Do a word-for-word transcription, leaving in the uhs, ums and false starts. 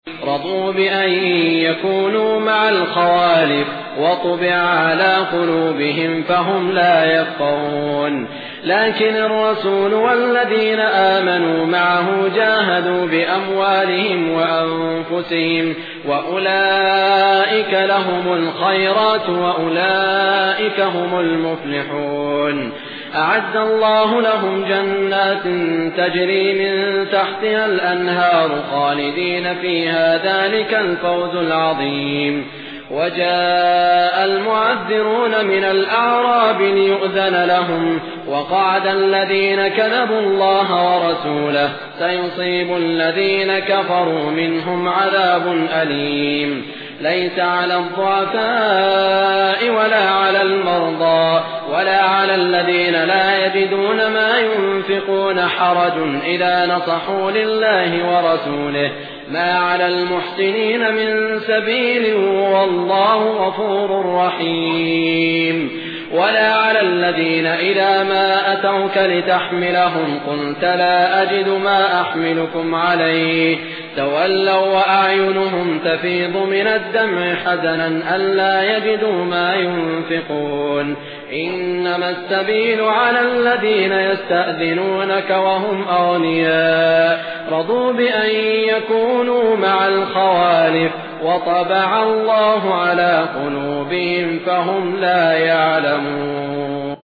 رضوا بأن يكونوا مع الخوالف وطبع على قلوبهم فهم لا يفقهون لكن الرسول والذين آمنوا معه جاهدوا بأموالهم وأنفسهم وأولئك لهم الخيرات وأولئك هم المفلحون أعد الله لهم جنات تجري من تحتها الأنهار خالدين فيها ذلك الفوز العظيم وجاء المعذرون من الأعراب ليؤذن لهم وقعد الذين كذبوا الله ورسوله سيصيب الذين كفروا منهم عذاب أليم ليس على الضعفاء ولا على المرضى ولا على الذين لا يجدون ما ينفقون حرج إذا نصحوا لله ورسوله ما على المحسنين من سبيل والله غفور رحيم ولا على الذين إذا ما أتوك لتحملهم قلت لا أجد ما أحملكم عليه تولوا وأعينهم تفيض من الدمع حزنا ألا يجدوا ما ينفقون إنما السبيل على الذين يستأذنونك وهم أغنياء رضوا بأن يكونوا مع الخوالف وطبع الله على قلوبهم فهم لا يعلمون